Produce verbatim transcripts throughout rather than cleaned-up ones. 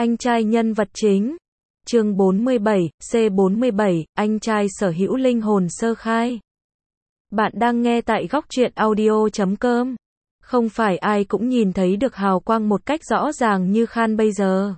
Anh trai nhân vật chính. Chương bốn mươi bảy, C bốn mươi bảy, anh trai sở hữu linh hồn sơ khai. Bạn đang nghe tại góc truyện audio chấm com. Không phải ai cũng nhìn thấy được hào quang một cách rõ ràng như Khan bây giờ.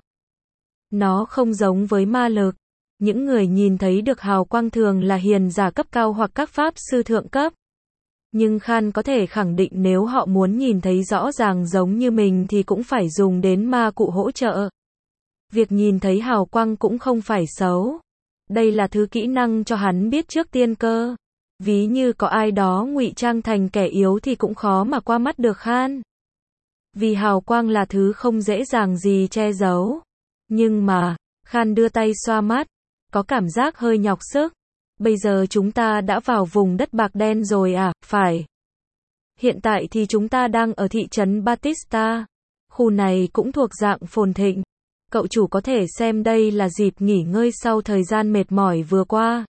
Nó không giống với ma lực. Những người nhìn thấy được hào quang thường là hiền giả cấp cao hoặc các pháp sư thượng cấp. Nhưng Khan có thể khẳng định nếu họ muốn nhìn thấy rõ ràng giống như mình thì cũng phải dùng đến ma cụ hỗ trợ. Việc nhìn thấy hào quang cũng không phải xấu. Đây là thứ kỹ năng cho hắn biết trước tiên cơ. Ví như có ai đó ngụy trang thành kẻ yếu thì cũng khó mà qua mắt được Khan. Vì hào quang là thứ không dễ dàng gì che giấu. Nhưng mà, Khan đưa tay xoa mắt, có cảm giác hơi nhọc sức. Bây giờ chúng ta đã vào vùng đất bạc đen rồi à, phải. Hiện tại thì chúng ta đang ở thị trấn Batista. Khu này cũng thuộc dạng phồn thịnh. Cậu chủ có thể xem đây là dịp nghỉ ngơi sau thời gian mệt mỏi vừa qua.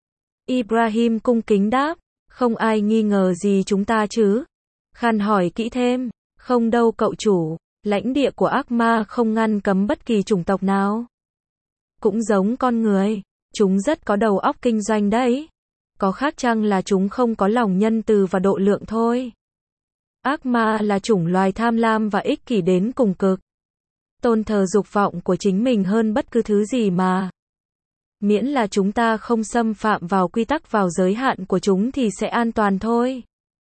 Ibrahim cung kính đáp, không ai nghi ngờ gì chúng ta chứ? Khan hỏi kỹ thêm, không đâu cậu chủ, lãnh địa của ác ma không ngăn cấm bất kỳ chủng tộc nào. Cũng giống con người, chúng rất có đầu óc kinh doanh đấy. Có khác chăng là chúng không có lòng nhân từ và độ lượng thôi. Ác ma là chủng loài tham lam và ích kỷ đến cùng cực. Tôn thờ dục vọng của chính mình hơn bất cứ thứ gì mà. Miễn là chúng ta không xâm phạm vào quy tắc vào giới hạn của chúng thì sẽ an toàn thôi.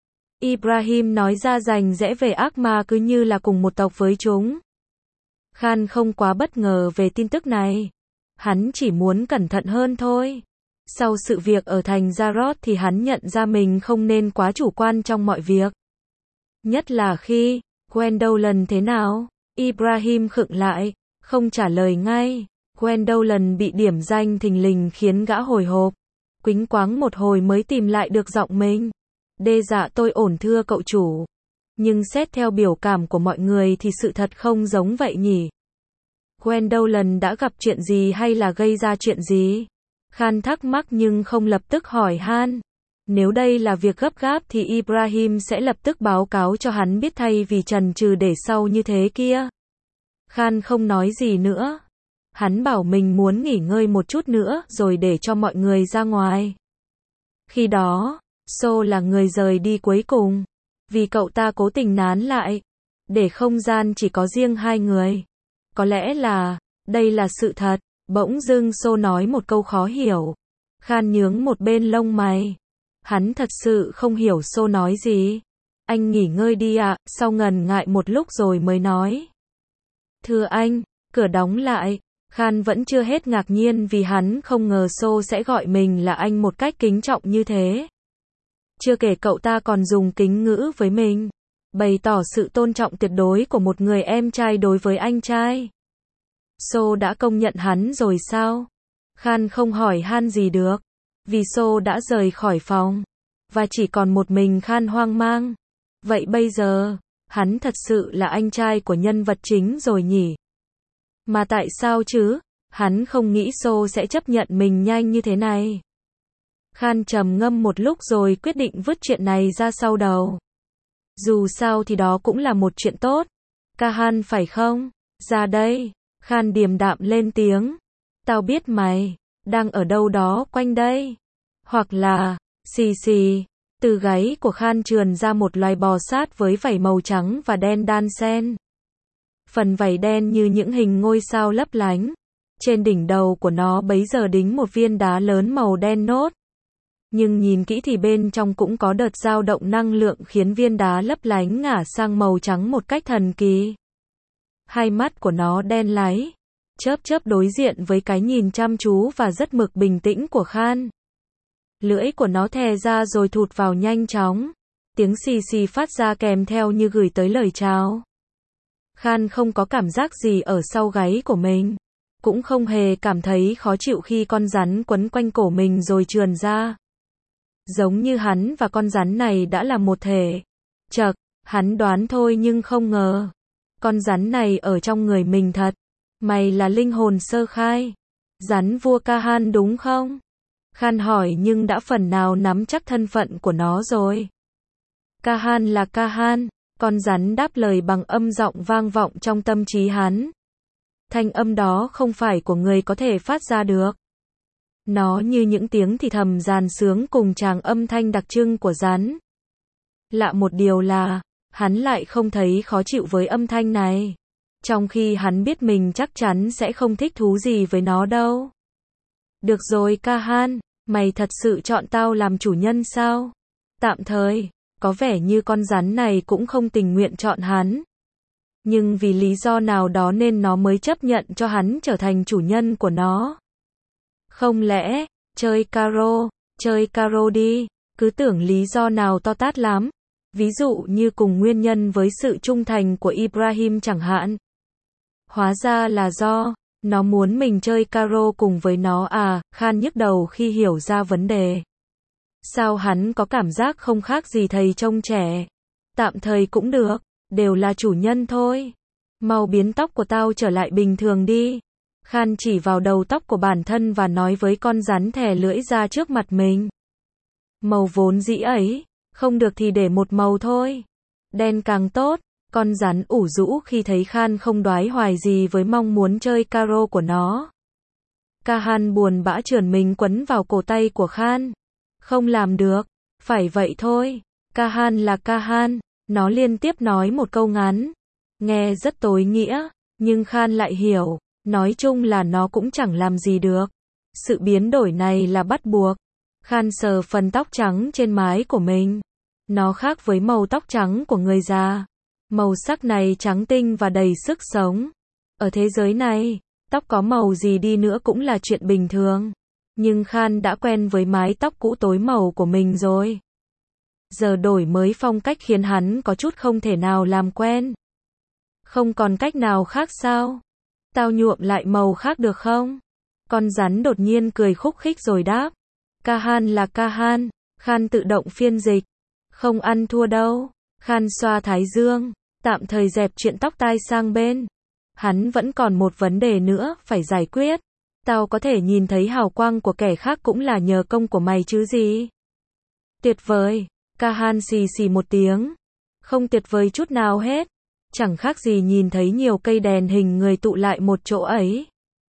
Ibrahim nói ra rành rẽ về ác ma cứ như là cùng một tộc với chúng. Khan không quá bất ngờ về tin tức này. Hắn chỉ muốn cẩn thận hơn thôi. Sau sự việc ở thành Jarod thì hắn nhận ra mình không nên quá chủ quan trong mọi việc. Nhất là khi, Gwendolyn thế nào? Ibrahim khựng lại, không trả lời ngay. Gwendolyn bị điểm danh thình lình khiến gã hồi hộp. Quýnh quáng một hồi mới tìm lại được giọng mình. Đê dạ tôi ổn thưa cậu chủ. Nhưng xét theo biểu cảm của mọi người thì sự thật không giống vậy nhỉ. Gwendolyn đã gặp chuyện gì hay là gây ra chuyện gì? Khan thắc mắc nhưng không lập tức hỏi han. Nếu đây là việc gấp gáp thì Ibrahim sẽ lập tức báo cáo cho hắn biết thay vì chần chừ để sau như thế kia. Khan không nói gì nữa. Hắn bảo mình muốn nghỉ ngơi một chút nữa rồi để cho mọi người ra ngoài. Khi đó, So là người rời đi cuối cùng. Vì cậu ta cố tình nán lại. Để không gian chỉ có riêng hai người. Có lẽ là, đây là sự thật. Bỗng dưng So nói một câu khó hiểu. Khan nhướng một bên lông mày. Hắn thật sự không hiểu So nói gì. Anh nghỉ ngơi đi ạ, à, sau ngần ngại một lúc rồi mới nói. Thưa anh, cửa đóng lại. Khan vẫn chưa hết ngạc nhiên vì hắn không ngờ So sẽ gọi mình là anh một cách kính trọng như thế. Chưa kể cậu ta còn dùng kính ngữ với mình. Bày tỏ sự tôn trọng tuyệt đối của một người em trai đối với anh trai. So đã công nhận hắn rồi sao? Khan không hỏi han gì được. Vì So đã rời khỏi phòng. Và chỉ còn một mình Khan hoang mang. Vậy bây giờ, hắn thật sự là anh trai của nhân vật chính rồi nhỉ? Mà tại sao chứ? Hắn không nghĩ So sẽ chấp nhận mình nhanh như thế này. Khan trầm ngâm một lúc rồi quyết định vứt chuyện này ra sau đầu. Dù sao thì đó cũng là một chuyện tốt. Kahan phải không? Ra đây. Khan điềm đạm lên tiếng. Tao biết mày đang ở đâu đó quanh đây. Hoặc là, xì xì. Từ gáy của Khan trườn ra một loài bò sát với vảy màu trắng và đen đan xen. Phần vảy đen như những hình ngôi sao lấp lánh. Trên đỉnh đầu của nó bấy giờ đính một viên đá lớn màu đen nốt. Nhưng nhìn kỹ thì bên trong cũng có đợt dao động năng lượng khiến viên đá lấp lánh ngả sang màu trắng một cách thần kỳ. Hai mắt của nó đen láy, chớp chớp đối diện với cái nhìn chăm chú và rất mực bình tĩnh của Khan. Lưỡi của nó thè ra rồi thụt vào nhanh chóng. Tiếng xì xì phát ra kèm theo như gửi tới lời chào. Khan không có cảm giác gì ở sau gáy của mình. Cũng không hề cảm thấy khó chịu khi con rắn quấn quanh cổ mình rồi trườn ra. Giống như hắn và con rắn này đã là một thể. Chậc, hắn đoán thôi nhưng không ngờ. Con rắn này ở trong người mình thật. Mày là linh hồn sơ khai. Rắn vua Kahan đúng không? Khan hỏi nhưng đã phần nào nắm chắc thân phận của nó rồi. Kahan là Kahan. Con rắn đáp lời bằng âm giọng vang vọng trong tâm trí hắn. Thanh âm đó không phải của người có thể phát ra được. Nó như những tiếng thì thầm giàn sướng cùng tràng âm thanh đặc trưng của rắn. Lạ một điều là, hắn lại không thấy khó chịu với âm thanh này. Trong khi hắn biết mình chắc chắn sẽ không thích thú gì với nó đâu. Được rồi Kahan, mày thật sự chọn tao làm chủ nhân sao? Tạm thời, có vẻ như con rắn này cũng không tình nguyện chọn hắn. Nhưng vì lý do nào đó nên nó mới chấp nhận cho hắn trở thành chủ nhân của nó. Không lẽ, chơi caro, chơi caro đi, cứ tưởng lý do nào to tát lắm. Ví dụ như cùng nguyên nhân với sự trung thành của Ibrahim chẳng hạn. Hóa ra là do, nó muốn mình chơi caro cùng với nó à, Khan nhức đầu khi hiểu ra vấn đề. Sao hắn có cảm giác không khác gì thầy trông trẻ? Tạm thời cũng được, đều là chủ nhân thôi. Mau biến tóc của tao trở lại bình thường đi. Khan chỉ vào đầu tóc của bản thân và nói với con rắn thè lưỡi ra trước mặt mình. Màu vốn dĩ ấy, không được thì để một màu thôi. Đen càng tốt. Con rắn ủ rũ khi thấy Khan không đoái hoài gì với mong muốn chơi caro của nó. Kahan buồn bã trườn mình quấn vào cổ tay của Khan. Không làm được, phải vậy thôi. Kahan là Kahan, nó liên tiếp nói một câu ngắn. Nghe rất tối nghĩa, nhưng Khan lại hiểu, nói chung là nó cũng chẳng làm gì được. Sự biến đổi này là bắt buộc. Khan sờ phần tóc trắng trên mái của mình. Nó khác với màu tóc trắng của người già. Màu sắc này trắng tinh và đầy sức sống. Ở thế giới này, tóc có màu gì đi nữa cũng là chuyện bình thường. Nhưng Khan đã quen với mái tóc cũ tối màu của mình rồi. Giờ đổi mới phong cách khiến hắn có chút không thể nào làm quen. Không còn cách nào khác sao? Tao nhuộm lại màu khác được không? Con rắn đột nhiên cười khúc khích rồi đáp. Kahan là Kahan, Khan tự động phiên dịch. Không ăn thua đâu. Khan xoa thái dương, tạm thời dẹp chuyện tóc tai sang bên. Hắn vẫn còn một vấn đề nữa phải giải quyết. Tao có thể nhìn thấy hào quang của kẻ khác cũng là nhờ công của mày chứ gì. Tuyệt vời, Kahan xì xì một tiếng. Không tuyệt vời chút nào hết. Chẳng khác gì nhìn thấy nhiều cây đèn hình người tụ lại một chỗ ấy.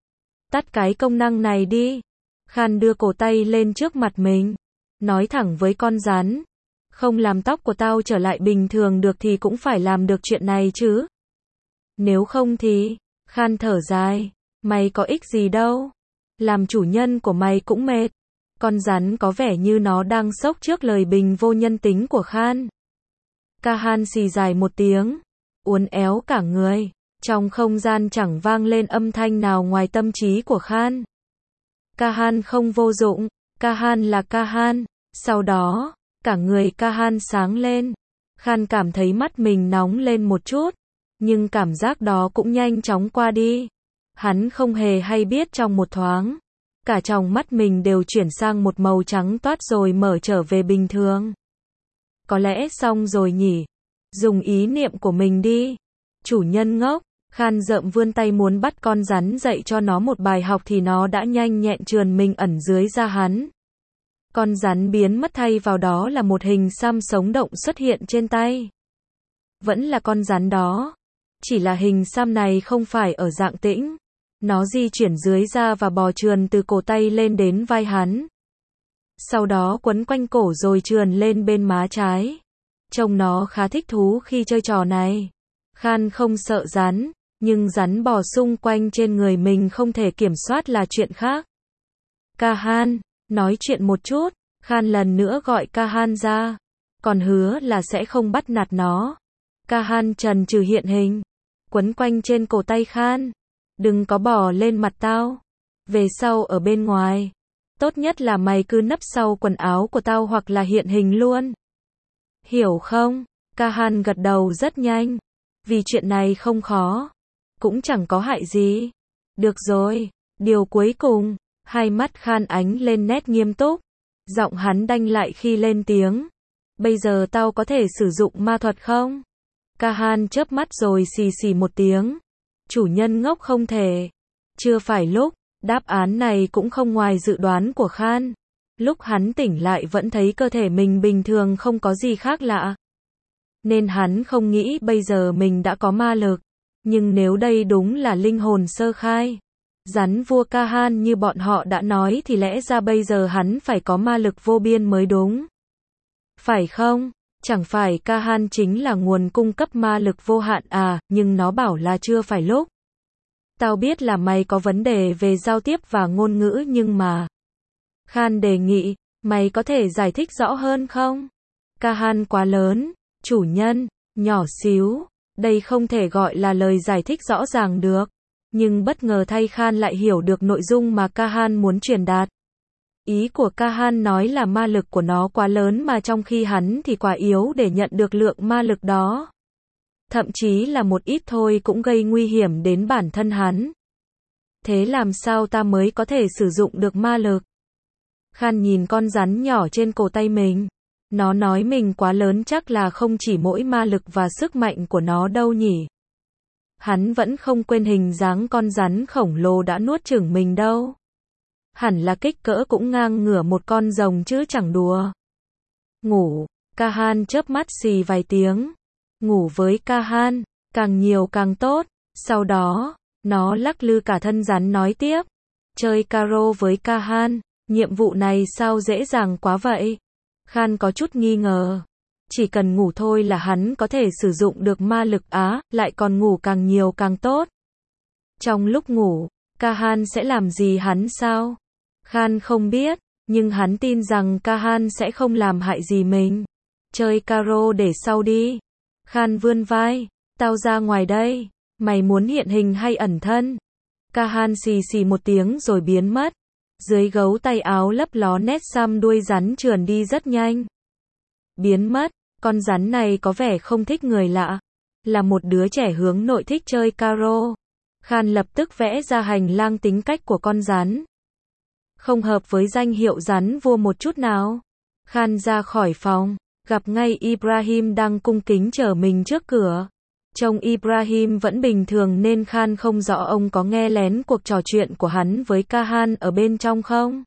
Tắt cái công năng này đi. Khan đưa cổ tay lên trước mặt mình. Nói thẳng với con rắn. Không làm tóc của tao trở lại bình thường được thì cũng phải làm được chuyện này chứ. Nếu không thì, Khan thở dài, mày có ích gì đâu. Làm chủ nhân của mày cũng mệt. Con rắn có vẻ như nó đang sốc trước lời bình vô nhân tính của Khan. Kahan xì dài một tiếng, uốn éo cả người. Trong không gian chẳng vang lên âm thanh nào ngoài tâm trí của Khan. Kahan không vô dụng, Kahan là Kahan. Sau đó, cả người Kahan sáng lên. Khan cảm thấy mắt mình nóng lên một chút. Nhưng cảm giác đó cũng nhanh chóng qua đi. Hắn không hề hay biết trong một thoáng. Cả trong mắt mình đều chuyển sang một màu trắng toát rồi mở trở về bình thường. Có lẽ xong rồi nhỉ. Dùng ý niệm của mình đi. Chủ nhân ngốc. Khan rợm vươn tay muốn bắt con rắn dạy cho nó một bài học thì nó đã nhanh nhẹn trườn mình ẩn dưới da hắn. Con rắn biến mất thay vào đó là một hình xăm sống động xuất hiện trên tay. Vẫn là con rắn đó. Chỉ là hình xăm này không phải ở dạng tĩnh. Nó di chuyển dưới da và bò trườn từ cổ tay lên đến vai hắn. Sau đó quấn quanh cổ rồi trườn lên bên má trái. Trông nó khá thích thú khi chơi trò này. Khan không sợ rắn, nhưng rắn bò xung quanh trên người mình không thể kiểm soát là chuyện khác. Kahan, nói chuyện một chút. Khan lần nữa gọi Kahan ra. Còn hứa là sẽ không bắt nạt nó. Kahan trần trừ hiện hình. Quấn quanh trên cổ tay Khan. Đừng có bò lên mặt tao. Về sau ở bên ngoài. Tốt nhất là mày cứ nấp sau quần áo của tao hoặc là hiện hình luôn. Hiểu không? Kahan gật đầu rất nhanh. Vì chuyện này không khó. Cũng chẳng có hại gì. Được rồi. Điều cuối cùng. Hai mắt Khan ánh lên nét nghiêm túc. Giọng hắn đanh lại khi lên tiếng. Bây giờ tao có thể sử dụng ma thuật không? Kahan chớp mắt rồi xì xì một tiếng. Chủ nhân ngốc không thể. Chưa phải lúc. Đáp án này cũng không ngoài dự đoán của Khan. Lúc hắn tỉnh lại vẫn thấy cơ thể mình bình thường không có gì khác lạ. Nên hắn không nghĩ bây giờ mình đã có ma lực. Nhưng nếu đây đúng là linh hồn sơ khai, rắn vua Kahan như bọn họ đã nói thì lẽ ra bây giờ hắn phải có ma lực vô biên mới đúng. Phải không? Chẳng phải Kahan chính là nguồn cung cấp ma lực vô hạn à, nhưng nó bảo là chưa phải lúc. Tao biết là mày có vấn đề về giao tiếp và ngôn ngữ nhưng mà... Khan đề nghị, mày có thể giải thích rõ hơn không? Kahan quá lớn, chủ nhân, nhỏ xíu, đây không thể gọi là lời giải thích rõ ràng được. Nhưng bất ngờ thay Khan lại hiểu được nội dung mà Kahan muốn truyền đạt. Ý của Kahan nói là ma lực của nó quá lớn mà trong khi hắn thì quá yếu để nhận được lượng ma lực đó. Thậm chí là một ít thôi cũng gây nguy hiểm đến bản thân hắn. Thế làm sao ta mới có thể sử dụng được ma lực? Khan nhìn con rắn nhỏ trên cổ tay mình. Nó nói mình quá lớn chắc là không chỉ mỗi ma lực và sức mạnh của nó đâu nhỉ. Hắn vẫn không quên hình dáng con rắn khổng lồ đã nuốt chửng mình đâu. Hẳn là kích cỡ cũng ngang ngửa một con rồng chứ chẳng đùa. Ngủ, Kahan chớp mắt xì vài tiếng. Ngủ với Kahan, càng nhiều càng tốt. Sau đó, nó lắc lư cả thân rắn nói tiếp. Chơi caro với Kahan, nhiệm vụ này sao dễ dàng quá vậy? Khan có chút nghi ngờ. Chỉ cần ngủ thôi là hắn có thể sử dụng được ma lực á, lại còn ngủ càng nhiều càng tốt. Trong lúc ngủ, Kahan sẽ làm gì hắn sao? Khan không biết, nhưng hắn tin rằng Kahan sẽ không làm hại gì mình. Chơi caro để sau đi. Khan vươn vai, tao ra ngoài đây, mày muốn hiện hình hay ẩn thân? Kahan xì xì một tiếng rồi biến mất. Dưới gấu tay áo lấp ló nét xăm đuôi rắn trườn đi rất nhanh. Biến mất, con rắn này có vẻ không thích người lạ. Là một đứa trẻ hướng nội thích chơi caro. Khan lập tức vẽ ra hành lang tính cách của con rắn. Không hợp với danh hiệu rắn vua một chút nào. Khan ra khỏi phòng, gặp ngay Ibrahim đang cung kính chờ mình trước cửa. Trông Ibrahim vẫn bình thường nên Khan không rõ ông có nghe lén cuộc trò chuyện của hắn với Kahan ở bên trong không.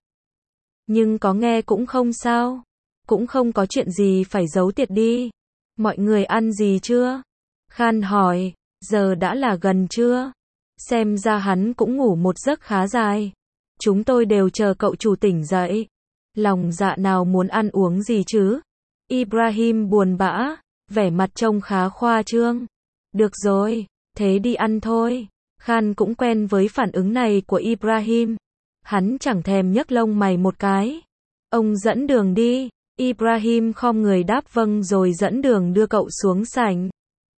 Nhưng có nghe cũng không sao. Cũng không có chuyện gì phải giấu tiệt đi. Mọi người ăn gì chưa? Khan hỏi, giờ đã là gần trưa. Xem ra hắn cũng ngủ một giấc khá dài. Chúng tôi đều chờ cậu chủ tỉnh dậy. Lòng dạ nào muốn ăn uống gì chứ? Ibrahim buồn bã, vẻ mặt trông khá khoa trương. Được rồi, thế đi ăn thôi. Khan cũng quen với phản ứng này của Ibrahim. Hắn chẳng thèm nhấc lông mày một cái. Ông dẫn đường đi. Ibrahim khom người đáp vâng rồi dẫn đường đưa cậu xuống sảnh.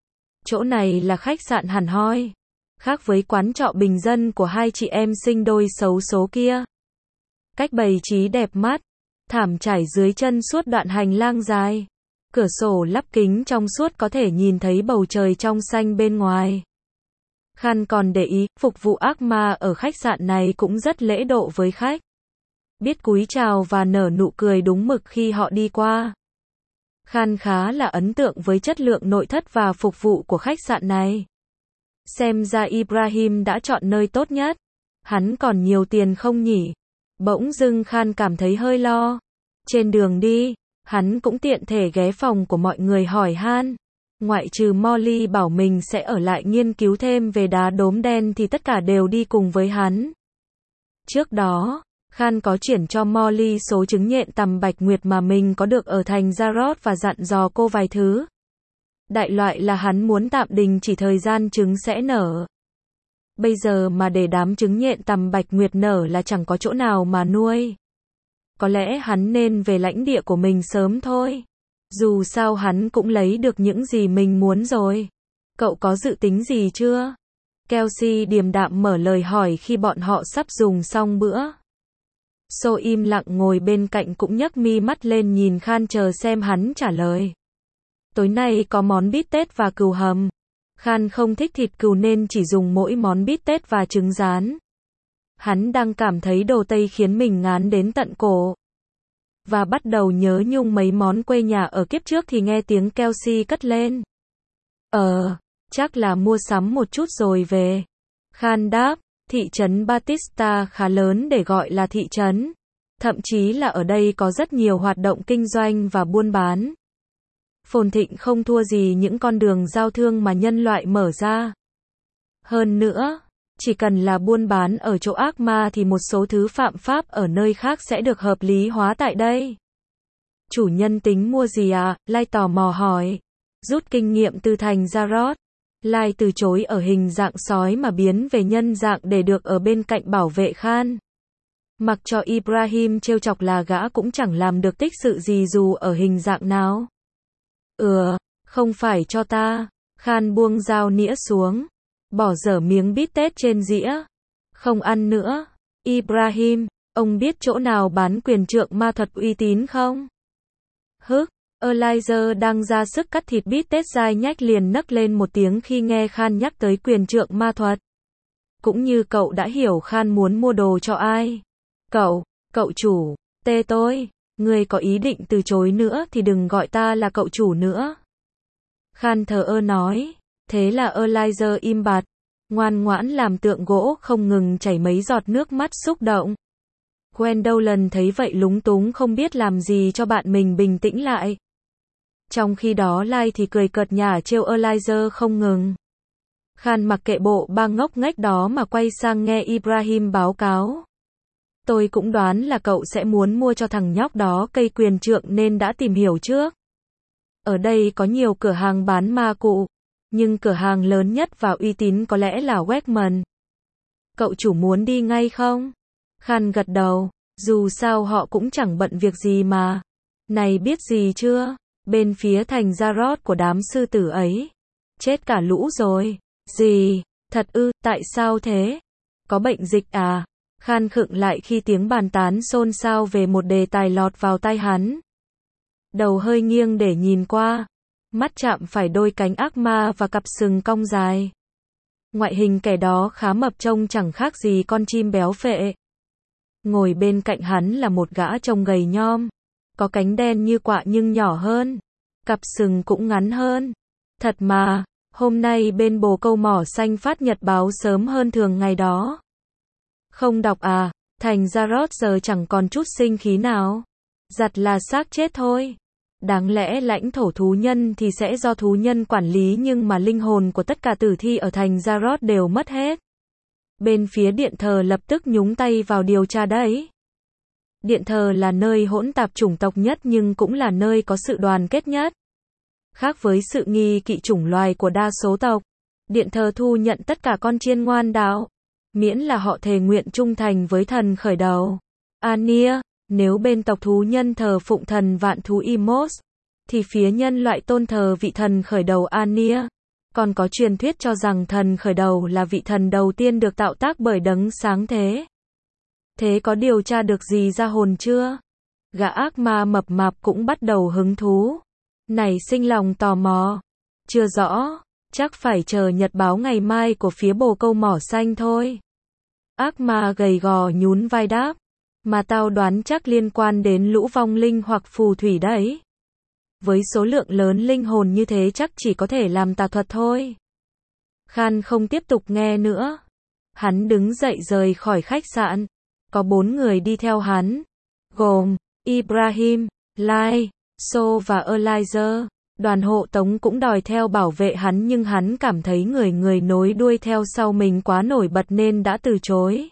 Chỗ này là khách sạn hẳn hoi. Khác với quán trọ bình dân của hai chị em sinh đôi xấu số kia. Cách bày trí đẹp mắt. Thảm trải dưới chân suốt đoạn hành lang dài. Cửa sổ lắp kính trong suốt có thể nhìn thấy bầu trời trong xanh bên ngoài. Khan còn để ý, phục vụ ác ma ở khách sạn này cũng rất lễ độ với khách. Biết cúi chào và nở nụ cười đúng mực khi họ đi qua. Khan khá là ấn tượng với chất lượng nội thất và phục vụ của khách sạn này. Xem ra Ibrahim đã chọn nơi tốt nhất. Hắn còn nhiều tiền không nhỉ? Bỗng dưng Khan cảm thấy hơi lo. Trên đường đi, hắn cũng tiện thể ghé phòng của mọi người hỏi han. Ngoại trừ Molly bảo mình sẽ ở lại nghiên cứu thêm về đá đốm đen thì tất cả đều đi cùng với hắn. Trước đó, Khan có chuyển cho Molly số trứng nhện tằm bạch nguyệt mà mình có được ở thành Zarot và dặn dò cô vài thứ. Đại loại là hắn muốn tạm đình chỉ thời gian trứng sẽ nở. Bây giờ mà để đám trứng nhện tằm bạch nguyệt nở là chẳng có chỗ nào mà nuôi. Có lẽ hắn nên về lãnh địa của mình sớm thôi. Dù sao hắn cũng lấy được những gì mình muốn rồi. Cậu có dự tính gì chưa? Kelsey điềm đạm mở lời hỏi khi bọn họ sắp dùng xong bữa. So im lặng ngồi bên cạnh cũng nhấc mi mắt lên nhìn Khan chờ xem hắn trả lời. Tối nay có món bít tết và cừu hầm. Khan không thích thịt cừu nên chỉ dùng mỗi món bít tết và trứng rán. Hắn đang cảm thấy đồ Tây khiến mình ngán đến tận cổ. Và bắt đầu nhớ nhung mấy món quê nhà ở kiếp trước thì nghe tiếng Kelsey cất lên. Ờ, chắc là mua sắm một chút rồi về. Khan đáp, thị trấn Batista khá lớn để gọi là thị trấn. Thậm chí là ở đây có rất nhiều hoạt động kinh doanh và buôn bán. Phồn thịnh không thua gì những con đường giao thương mà nhân loại mở ra. Hơn nữa, chỉ cần là buôn bán ở chỗ ác ma thì một số thứ phạm pháp ở nơi khác sẽ được hợp lý hóa tại đây. Chủ nhân tính mua gì à? Lai tò mò hỏi. Rút kinh nghiệm từ thành Jarod, Lai từ chối ở hình dạng sói mà biến về nhân dạng để được ở bên cạnh bảo vệ Khan. Mặc cho Ibrahim trêu chọc là gã cũng chẳng làm được tích sự gì dù ở hình dạng nào. Ừ, không phải cho ta. Khan buông dao nĩa xuống, bỏ dở miếng bít tết trên dĩa. Không ăn nữa. Ibrahim, ông biết chỗ nào bán quyền trượng ma thuật uy tín không? Hức, Elijah đang ra sức cắt thịt bít tết dai nhách liền nấc lên một tiếng khi nghe Khan nhắc tới quyền trượng ma thuật. Cũng như cậu đã hiểu Khan muốn mua đồ cho ai. Cậu, cậu chủ, tê tôi, người có ý định từ chối nữa thì đừng gọi ta là cậu chủ nữa. Khan thờ ơ nói, thế là Elijah im bặt, ngoan ngoãn làm tượng gỗ không ngừng chảy mấy giọt nước mắt xúc động. Gwendolyn thấy vậy lúng túng không biết làm gì cho bạn mình bình tĩnh lại. Trong khi đó Lai thì cười cợt nhả trêu Elijah không ngừng. Khan mặc kệ bộ ba ngốc nghếch đó mà quay sang nghe Ibrahim báo cáo. Tôi cũng đoán là cậu sẽ muốn mua cho thằng nhóc đó cây quyền trượng nên đã tìm hiểu trước. Ở đây có nhiều cửa hàng bán ma cụ, nhưng cửa hàng lớn nhất và uy tín có lẽ là Wegman. Cậu chủ muốn đi ngay không? Khan gật đầu, dù sao họ cũng chẳng bận việc gì mà. Này biết gì chưa? Bên phía thành Jarod của đám sư tử ấy. Chết cả lũ rồi. Gì? Thật ư, tại sao thế? Có bệnh dịch à? Khan khựng lại khi tiếng bàn tán xôn xao về một đề tài lọt vào tai hắn. Đầu hơi nghiêng để nhìn qua. Mắt chạm phải đôi cánh ác ma và cặp sừng cong dài. Ngoại hình kẻ đó khá mập trông chẳng khác gì con chim béo phệ. Ngồi bên cạnh hắn là một gã trông gầy nhom. Có cánh đen như quạ nhưng nhỏ hơn. Cặp sừng cũng ngắn hơn. Thật mà, hôm nay bên bồ câu mỏ xanh phát nhật báo sớm hơn thường ngày đó. Không đọc à, thành Jarod giờ chẳng còn chút sinh khí nào. Giặt là xác chết thôi. Đáng lẽ lãnh thổ thú nhân thì sẽ do thú nhân quản lý nhưng mà linh hồn của tất cả tử thi ở thành Jarod đều mất hết. Bên phía điện thờ lập tức nhúng tay vào điều tra đấy. Điện thờ là nơi hỗn tạp chủng tộc nhất nhưng cũng là nơi có sự đoàn kết nhất. Khác với sự nghi kỵ chủng loài của đa số tộc, điện thờ thu nhận tất cả con chiên ngoan đạo, miễn là họ thề nguyện trung thành với thần khởi đầu. Ania, nếu bên tộc thú nhân thờ phụng thần vạn thú Imos, thì phía nhân loại tôn thờ vị thần khởi đầu Ania. Còn có truyền thuyết cho rằng thần khởi đầu là vị thần đầu tiên được tạo tác bởi đấng sáng thế. Thế có điều tra được gì ra hồn chưa? Gã ác ma mập mạp cũng bắt đầu hứng thú. Nảy sinh lòng tò mò. Chưa rõ, chắc phải chờ nhật báo ngày mai của phía bồ câu mỏ xanh thôi. Ác ma gầy gò nhún vai đáp. Mà tao đoán chắc liên quan đến lũ vong linh hoặc phù thủy đấy. Với số lượng lớn linh hồn như thế chắc chỉ có thể làm tà thuật thôi. Khan không tiếp tục nghe nữa. Hắn đứng dậy rời khỏi khách sạn. Có bốn người đi theo hắn. Gồm, Ibrahim, Lai, So và Elijah. Đoàn hộ tống cũng đòi theo bảo vệ hắn nhưng hắn cảm thấy người người nối đuôi theo sau mình quá nổi bật nên đã từ chối.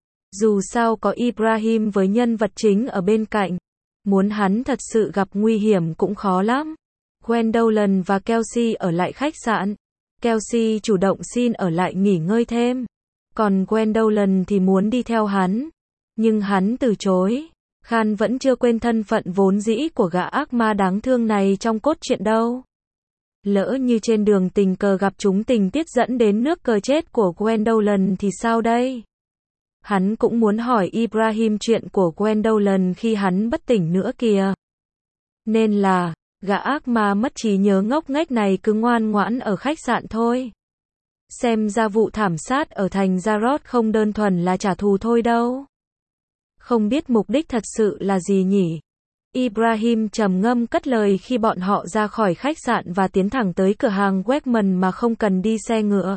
Dù sao có Ibrahim với nhân vật chính ở bên cạnh. Muốn hắn thật sự gặp nguy hiểm cũng khó lắm. Gwendolyn và Kelsey ở lại khách sạn. Kelsey chủ động xin ở lại nghỉ ngơi thêm. Còn Gwendolyn thì muốn đi theo hắn. Nhưng hắn từ chối. Khan vẫn chưa quên thân phận vốn dĩ của gã ác ma đáng thương này trong cốt truyện đâu. Lỡ như trên đường tình cờ gặp chúng tình tiết dẫn đến nước cờ chết của Gwendolyn thì sao đây? Hắn cũng muốn hỏi Ibrahim chuyện của Gwendolyn khi hắn bất tỉnh nữa kìa. Nên là, gã ác ma mất trí nhớ ngốc nghếch này cứ ngoan ngoãn ở khách sạn thôi. Xem ra vụ thảm sát ở thành Jarod không đơn thuần là trả thù thôi đâu. Không biết mục đích thật sự là gì nhỉ? Ibrahim trầm ngâm cất lời khi bọn họ ra khỏi khách sạn và tiến thẳng tới cửa hàng Wegman mà không cần đi xe ngựa.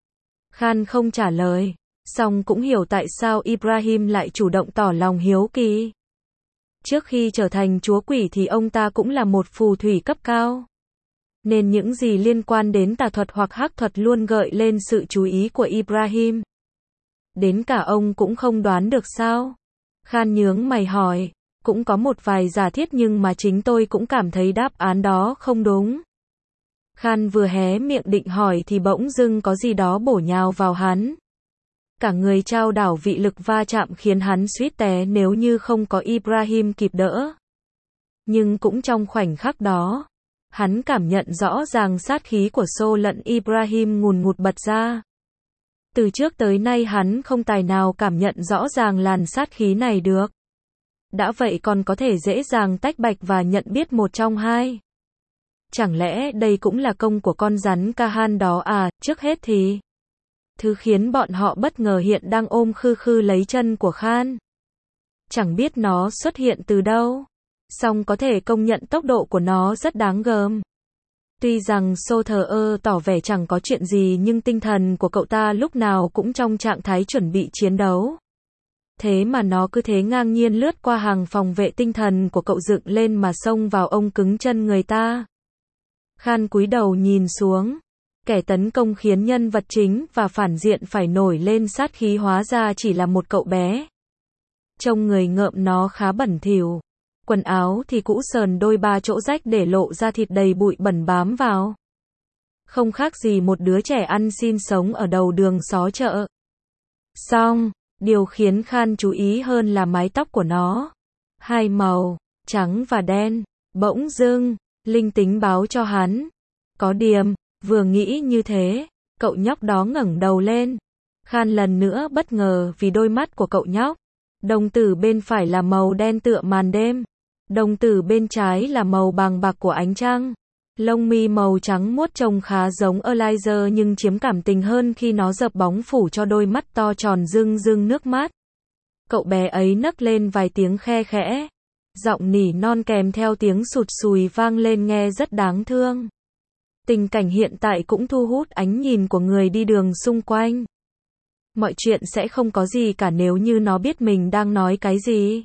Khan không trả lời, song cũng hiểu tại sao Ibrahim lại chủ động tỏ lòng hiếu kỳ. Trước khi trở thành chúa quỷ thì ông ta cũng là một phù thủy cấp cao. nên những gì liên quan đến tà thuật hoặc hắc thuật luôn gợi lên sự chú ý của Ibrahim. Đến cả ông cũng không đoán được sao? Khan nhướng mày hỏi. Cũng có một vài giả thiết nhưng mà chính tôi cũng cảm thấy đáp án đó không đúng. Khan vừa hé miệng định hỏi thì bỗng dưng có gì đó bổ nhào vào hắn. Cả người trao đảo vị lực va chạm khiến hắn suýt té nếu như không có Ibrahim kịp đỡ. Nhưng cũng trong khoảnh khắc đó, hắn cảm nhận rõ ràng sát khí của Xô lẫn Ibrahim ngùn ngụt bật ra. Từ trước tới nay hắn không tài nào cảm nhận rõ ràng làn sát khí này được. Đã vậy còn có thể dễ dàng tách bạch và nhận biết một trong hai. Chẳng lẽ đây cũng là công của con rắn Kahan đó à? Trước hết thì thứ khiến bọn họ bất ngờ hiện đang ôm khư khư lấy chân của Khan. Chẳng biết nó xuất hiện từ đâu. Song có thể công nhận tốc độ của nó rất đáng gờm. Tuy rằng Xô thờ ơ tỏ vẻ chẳng có chuyện gì nhưng tinh thần của cậu ta lúc nào cũng trong trạng thái chuẩn bị chiến đấu. Thế mà nó cứ thế ngang nhiên lướt qua hàng phòng vệ tinh thần của cậu dựng lên mà xông vào ông cứng chân người ta. Khan cúi đầu nhìn xuống. Kẻ tấn công khiến nhân vật chính và phản diện phải nổi lên sát khí hóa ra chỉ là một cậu bé. Trông người ngợm nó khá bẩn thỉu. Quần áo thì cũ sờn đôi ba chỗ rách để lộ ra thịt đầy bụi bẩn bám vào. Không khác gì một đứa trẻ ăn xin sống ở đầu đường xó chợ. Xong, điều khiến Khan chú ý hơn là mái tóc của nó. Hai màu, trắng và đen. Bỗng dưng, linh tính báo cho hắn. Có điểm, vừa nghĩ như thế, cậu nhóc đó ngẩng đầu lên. Khan lần nữa bất ngờ vì đôi mắt của cậu nhóc. Đồng tử bên phải là màu đen tựa màn đêm. Đồng tử bên trái là màu bàng bạc của ánh trăng. Lông mi màu trắng muốt trông khá giống Elijah nhưng chiếm cảm tình hơn khi nó dập bóng phủ cho đôi mắt to tròn rưng rưng nước mắt. Cậu bé ấy nấc lên vài tiếng khe khẽ. Giọng nỉ non kèm theo tiếng sụt sùi vang lên nghe rất đáng thương. Tình cảnh hiện tại cũng thu hút ánh nhìn của người đi đường xung quanh. Mọi chuyện sẽ không có gì cả nếu như nó biết mình đang nói cái gì.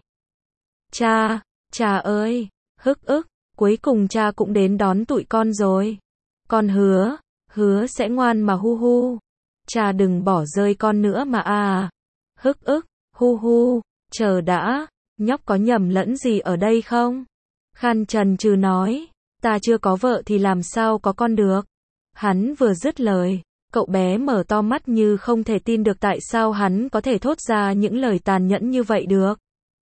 Cha, cha ơi, hức ức, cuối cùng cha cũng đến đón tụi con rồi. Con hứa, hứa sẽ ngoan mà hu hu. Cha đừng bỏ rơi con nữa mà à. Hức ức, hu hu, chờ đã, nhóc có nhầm lẫn gì ở đây không? Khan chần chừ nói, ta chưa có vợ thì làm sao có con được. Hắn vừa dứt lời. Cậu bé mở to mắt như không thể tin được tại sao hắn có thể thốt ra những lời tàn nhẫn như vậy được.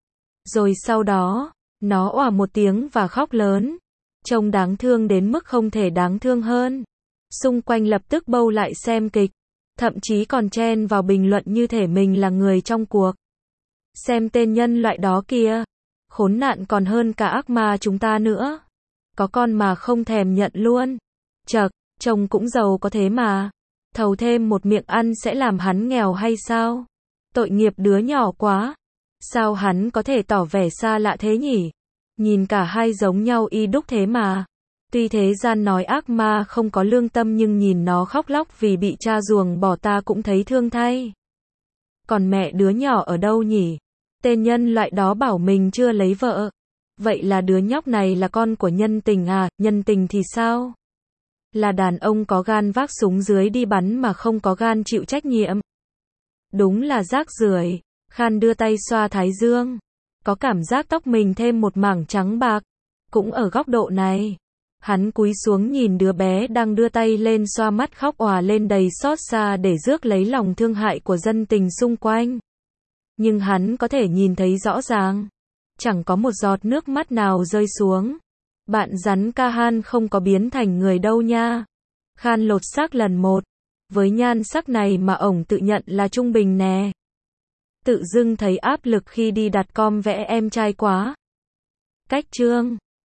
Rồi sau đó, nó òa một tiếng và khóc lớn. Trông đáng thương đến mức không thể đáng thương hơn. Xung quanh lập tức bâu lại xem kịch. Thậm chí còn chen vào bình luận như thể mình là người trong cuộc. Xem tên nhân loại đó kìa. Khốn nạn còn hơn cả ác ma chúng ta nữa. Có con mà không thèm nhận luôn. Chậc, chồng cũng giàu có thế mà. Thầu thêm một miệng ăn sẽ làm hắn nghèo hay sao? Tội nghiệp đứa nhỏ quá. Sao hắn có thể tỏ vẻ xa lạ thế nhỉ? Nhìn cả hai giống nhau y đúc thế mà. Tuy thế gian nói ác ma không có lương tâm nhưng nhìn nó khóc lóc vì bị cha ruồng bỏ ta cũng thấy thương thay. Còn mẹ đứa nhỏ ở đâu nhỉ? Tên nhân loại đó bảo mình chưa lấy vợ. Vậy là đứa nhóc này là con của nhân tình à? Nhân tình thì sao? Là đàn ông có gan vác súng dưới đi bắn mà không có gan chịu trách nhiệm. Đúng là rác rưởi. Khan đưa tay xoa thái dương. Có cảm giác tóc mình thêm một mảng trắng bạc. Cũng ở góc độ này. Hắn cúi xuống nhìn đứa bé đang đưa tay lên xoa mắt khóc òa lên đầy xót xa để rước lấy lòng thương hại của dân tình xung quanh. Nhưng hắn có thể nhìn thấy rõ ràng. Chẳng có một giọt nước mắt nào rơi xuống. Bạn rắn Kahan không có biến thành người đâu nha. Khan lột xác lần một. Với nhan sắc này mà ổng tự nhận là trung bình nè. Tự dưng thấy áp lực khi đi đặt com vẽ em trai quá. Cách chương